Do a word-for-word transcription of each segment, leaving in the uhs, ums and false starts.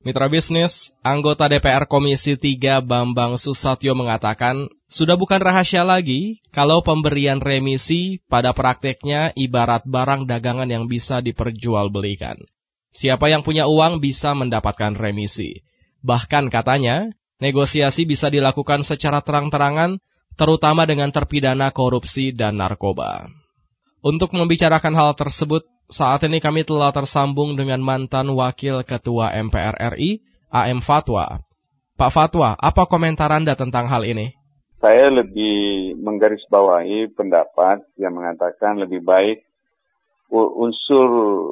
Mitra bisnis, anggota D P R Komisi tiga Bambang Susatyo mengatakan, sudah bukan rahasia lagi kalau pemberian remisi pada prakteknya ibarat barang dagangan yang bisa diperjualbelikan. Siapa yang punya uang bisa mendapatkan remisi. Bahkan katanya, negosiasi bisa dilakukan secara terang-terangan, terutama dengan terpidana korupsi dan narkoba. Untuk membicarakan hal tersebut, saat ini kami telah tersambung dengan mantan Wakil Ketua M P R R I, A M Fatwa. Pak Fatwa, apa komentar Anda tentang hal ini? Saya lebih menggarisbawahi pendapat yang mengatakan lebih baik unsur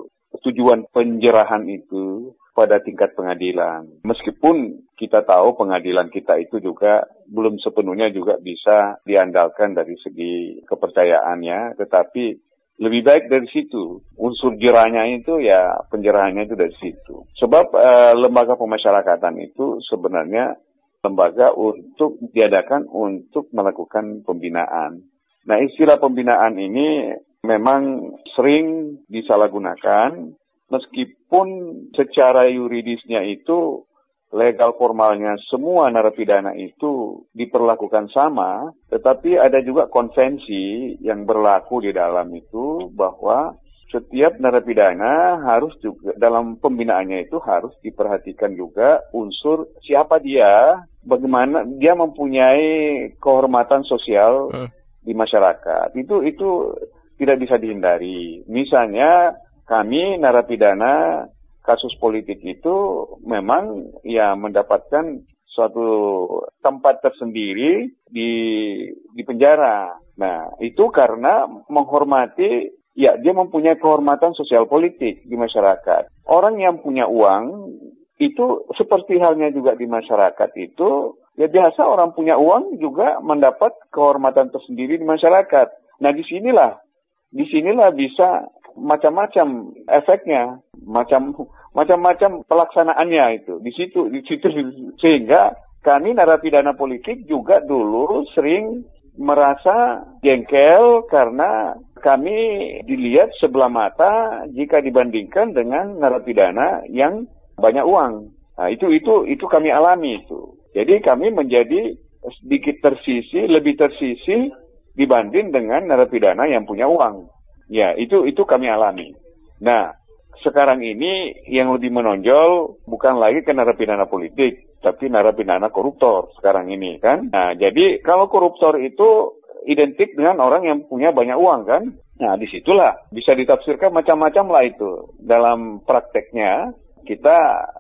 tujuan penjerahan itu pada tingkat pengadilan. Meskipun kita tahu pengadilan kita itu juga belum sepenuhnya juga bisa diandalkan dari segi kepercayaannya, tetapi lebih baik dari situ. Unsur jerahnya itu ya penjerahannya itu dari situ. Sebab eh, lembaga pemasyarakatan itu sebenarnya lembaga untuk diadakan untuk melakukan pembinaan. Nah, istilah pembinaan ini memang sering disalahgunakan, meskipun secara yuridisnya itu legal formalnya semua narapidana itu diperlakukan sama, tetapi ada juga konvensi yang berlaku di dalam itu bahwa setiap narapidana harus juga dalam pembinaannya itu harus diperhatikan juga unsur siapa dia, bagaimana dia mempunyai kehormatan sosial hmm. di masyarakat. Itu itu tidak bisa dihindari. Misalnya kami narapidana kasus politik itu memang ya mendapatkan suatu tempat tersendiri di di penjara. Nah, itu karena menghormati, ya dia mempunyai kehormatan sosial politik di masyarakat. Orang yang punya uang itu seperti halnya juga di masyarakat itu, ya biasa orang punya uang juga mendapat kehormatan tersendiri di masyarakat. Nah, disinilah, disinilah bisa macam-macam efeknya, macam macam-macam pelaksanaannya itu. Di situ, di situ sehingga kami narapidana politik juga dulu sering merasa jengkel karena kami dilihat sebelah mata jika dibandingkan dengan narapidana yang banyak uang. Nah, itu itu itu kami alami itu. Jadi kami menjadi sedikit tersisi, lebih tersisi dibanding dengan narapidana yang punya uang. Ya, itu itu kami alami. Nah, sekarang ini yang lebih menonjol bukan lagi ke narapidana politik, tapi narapidana koruptor sekarang ini kan. Nah, jadi kalau koruptor itu identik dengan orang yang punya banyak uang kan. Nah, disitulah bisa ditafsirkan macam-macam lah itu. Dalam prakteknya kita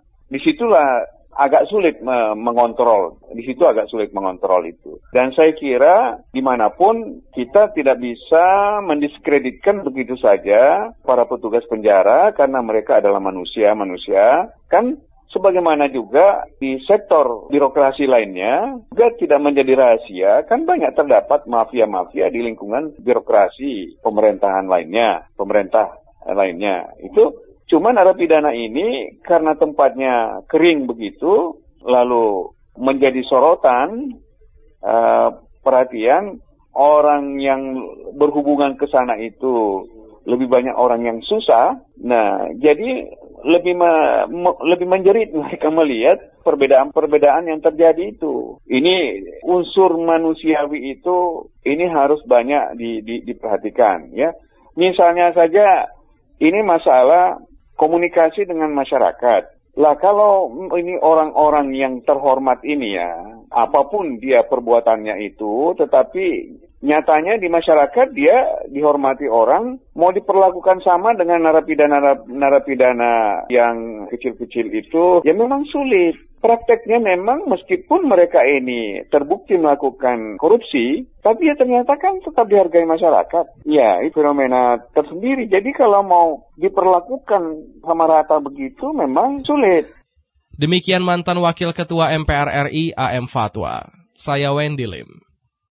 disitulah agak sulit me- mengontrol. Di situ agak sulit mengontrol itu. Dan saya kira dimanapun kita tidak bisa mendiskreditkan begitu saja para petugas penjara karena mereka adalah manusia-manusia. Kan sebagaimana juga di sektor birokrasi lainnya juga tidak menjadi rahasia. Kan banyak terdapat mafia-mafia di lingkungan birokrasi pemerintahan lainnya, pemerintah lainnya. Itu cuma narapidana ini karena tempatnya kering begitu, lalu menjadi sorotan uh, perhatian orang yang berhubungan ke sana itu lebih banyak orang yang susah. Nah, jadi lebih me, me, lebih menjerit mereka melihat perbedaan-perbedaan yang terjadi itu. Ini unsur manusiawi itu ini harus banyak di, di, diperhatikan ya. Misalnya saja ini masalah komunikasi dengan masyarakat. Lah kalau ini orang-orang yang terhormat ini ya, apapun dia perbuatannya itu, tetapi nyatanya di masyarakat dia dihormati orang, mau diperlakukan sama dengan narapidana narapidana yang kecil-kecil itu, ya memang sulit. Prakteknya memang meskipun mereka ini terbukti melakukan korupsi, tapi ya ternyata kan tetap dihargai masyarakat. Ya, itu fenomena tersendiri. Jadi kalau mau diperlakukan sama rata begitu memang sulit. Demikian mantan Wakil Ketua M P R R I A M Fatwa. Saya Wendy Lim.